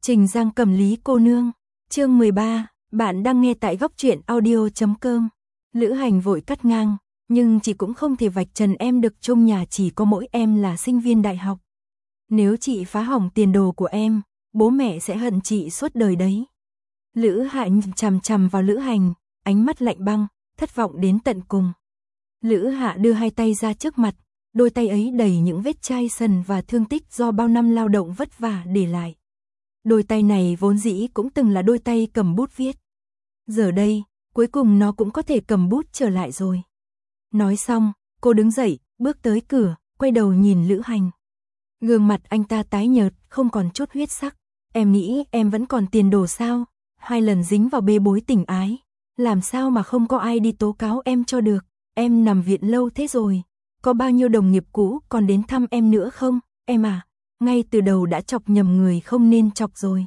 Trình Giang Cầm Lý cô nương, chương 13, bạn đang nghe tại góc truyện audio.com. Lữ Hành vội cắt ngang, nhưng chị cũng không thể vạch trần em được, trong nhà chỉ có mỗi em là sinh viên đại học. Nếu chị phá hỏng tiền đồ của em, bố mẹ sẽ hận chị suốt đời đấy. Lữ Hạ nhìn chằm chằm vào Lữ Hành, ánh mắt lạnh băng, thất vọng đến tận cùng. Lữ Hạ đưa hai tay ra trước mặt, đôi tay ấy đầy những vết chai sần và thương tích do bao năm lao động vất vả để lại. Đôi tay này vốn dĩ cũng từng là đôi tay cầm bút viết. Giờ đây, cuối cùng nó cũng có thể cầm bút trở lại rồi. Nói xong, cô đứng dậy, bước tới cửa, quay đầu nhìn Lữ Hành. Gương mặt anh ta tái nhợt, không còn chút huyết sắc. Em nghĩ em vẫn còn tiền đồ sao? 2 lần dính vào bê bối tình ái. Làm sao mà không có ai đi tố cáo em cho được? Em nằm viện lâu thế rồi. Có bao nhiêu đồng nghiệp cũ còn đến thăm em nữa không? Em à, ngay từ đầu đã chọc nhầm người không nên chọc rồi.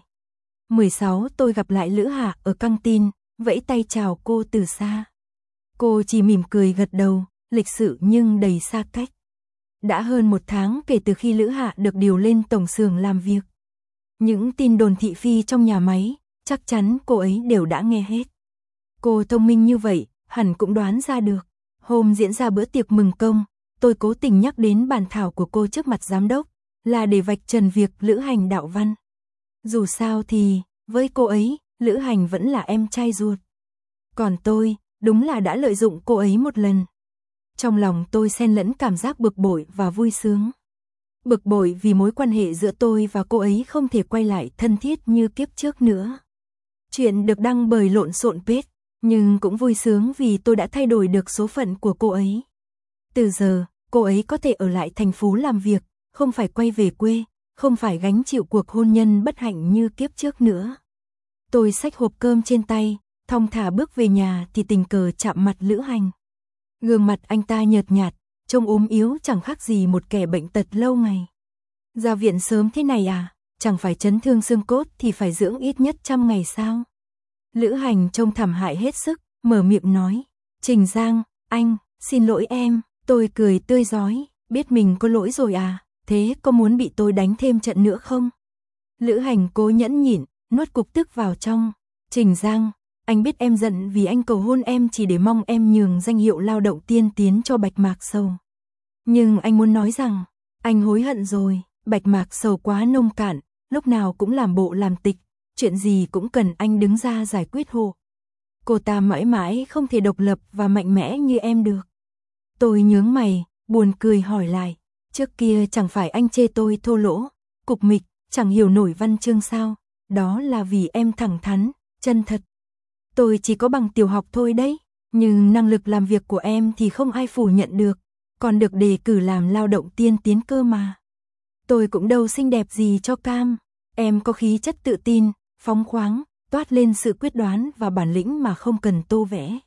16 tôi gặp lại Lữ Hạ ở căng tin, vẫy tay chào cô từ xa. Cô chỉ mỉm cười gật đầu, lịch sự nhưng đầy xa cách. Đã hơn 1 tháng kể từ khi Lữ Hạ được điều lên tổng xưởng làm việc. Những tin đồn thị phi trong nhà máy, chắc chắn cô ấy đều đã nghe hết. Cô thông minh như vậy, hẳn cũng đoán ra được. Hôm diễn ra bữa tiệc mừng công, tôi cố tình nhắc đến bản thảo của cô trước mặt giám đốc, là để vạch trần việc Lữ Hành đạo văn. Dù sao thì, với cô ấy, Lữ Hành vẫn là em trai ruột. Còn tôi, đúng là đã lợi dụng cô ấy một lần. Trong lòng tôi xen lẫn cảm giác bực bội và vui sướng. Bực bội vì mối quan hệ giữa tôi và cô ấy không thể quay lại thân thiết như kiếp trước nữa. Chuyện được đăng bởi lộn xộn page, nhưng cũng vui sướng vì tôi đã thay đổi được số phận của cô ấy. Từ giờ, cô ấy có thể ở lại thành phố làm việc, không phải quay về quê, không phải gánh chịu cuộc hôn nhân bất hạnh như kiếp trước nữa. Tôi xách hộp cơm trên tay, thong thả bước về nhà thì tình cờ chạm mặt Lữ Hành. Gương mặt anh ta nhợt nhạt, trông ốm yếu chẳng khác gì một kẻ bệnh tật lâu ngày. Ra viện sớm thế này à, chẳng phải chấn thương xương cốt thì phải dưỡng ít nhất 100 ngày sao? Lữ Hành trông thảm hại hết sức, mở miệng nói. Trình Giang, anh, xin lỗi em. Tôi cười tươi rói, biết mình có lỗi rồi à, thế có muốn bị tôi đánh thêm trận nữa không? Lữ Hành cố nhẫn nhịn, nuốt cục tức vào trong. Trình Giang, anh biết em giận vì anh cầu hôn em chỉ để mong em nhường danh hiệu lao động tiên tiến cho Bạch Mạc Sầu. Nhưng anh muốn nói rằng, anh hối hận rồi, Bạch Mạc Sầu quá nông cạn, lúc nào cũng làm bộ làm tịch, chuyện gì cũng cần anh đứng ra giải quyết hộ. Cô ta mãi mãi không thể độc lập và mạnh mẽ như em được. Tôi nhướng mày, buồn cười hỏi lại, trước kia chẳng phải anh chê tôi thô lỗ, cục mịch, chẳng hiểu nổi văn chương sao, đó là vì em thẳng thắn, chân thật. Tôi chỉ có bằng tiểu học thôi đấy, nhưng năng lực làm việc của em thì không ai phủ nhận được, còn được đề cử làm lao động tiên tiến cơ mà. Tôi cũng đâu xinh đẹp gì cho cam, em có khí chất tự tin, phóng khoáng, toát lên sự quyết đoán và bản lĩnh mà không cần tô vẽ.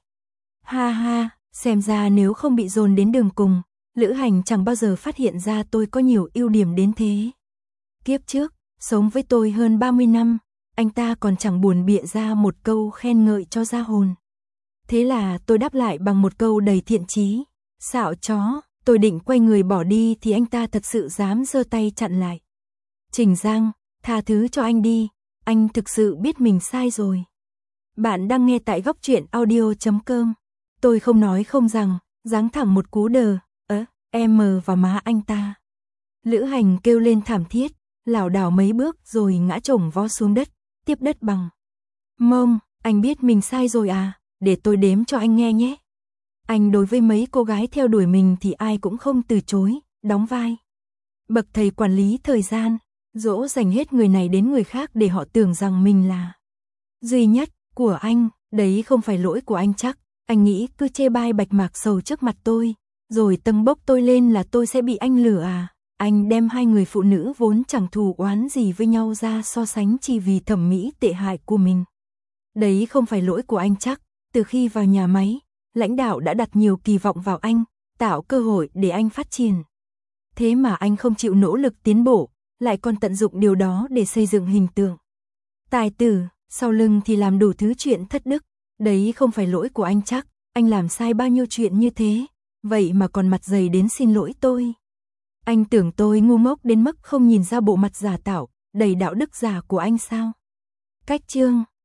Ha ha, xem ra nếu không bị dồn đến đường cùng, Lữ Hành chẳng bao giờ phát hiện ra tôi có nhiều ưu điểm đến thế. Kiếp trước, sống với tôi hơn 30 năm, anh ta còn chẳng buồn bịa ra một câu khen ngợi cho ra hồn. Thế là tôi đáp lại bằng một câu đầy thiện chí. Xạo chó, tôi định quay người bỏ đi thì anh ta thật sự dám giơ tay chặn lại. Trình Giang, tha thứ cho anh đi, anh thực sự biết mình sai rồi. Bạn đang nghe tại góc truyện audio.com. Tôi không nói không rằng, giáng thẳng một cú đờ, em vào má anh ta. Lữ Hành kêu lên thảm thiết, lảo đảo mấy bước rồi ngã chồng vó xuống đất, tiếp đất bằng. Mông, anh biết mình sai rồi à, để tôi đếm cho anh nghe nhé. Anh đối với mấy cô gái theo đuổi mình thì ai cũng không từ chối, đóng vai. Bậc thầy quản lý thời gian, dỗ dành hết người này đến người khác để họ tưởng rằng mình là duy nhất của anh, đấy không phải lỗi của anh chắc. Anh nghĩ cứ chê bai Bạch Mạc Sầu trước mặt tôi, rồi tâng bốc tôi lên là tôi sẽ bị anh lừa à? Anh đem hai người phụ nữ vốn chẳng thù oán gì với nhau ra so sánh chỉ vì thẩm mỹ tệ hại của mình. Đấy không phải lỗi của anh chắc, từ khi vào nhà máy, lãnh đạo đã đặt nhiều kỳ vọng vào anh, tạo cơ hội để anh phát triển. Thế mà anh không chịu nỗ lực tiến bộ, lại còn tận dụng điều đó để xây dựng hình tượng tài tử, sau lưng thì làm đủ thứ chuyện thất đức. Đấy không phải lỗi của anh chắc, anh làm sai bao nhiêu chuyện như thế, vậy mà còn mặt dày đến xin lỗi tôi. Anh tưởng tôi ngu ngốc đến mức không nhìn ra bộ mặt giả tạo, đầy đạo đức giả của anh sao? Cách chương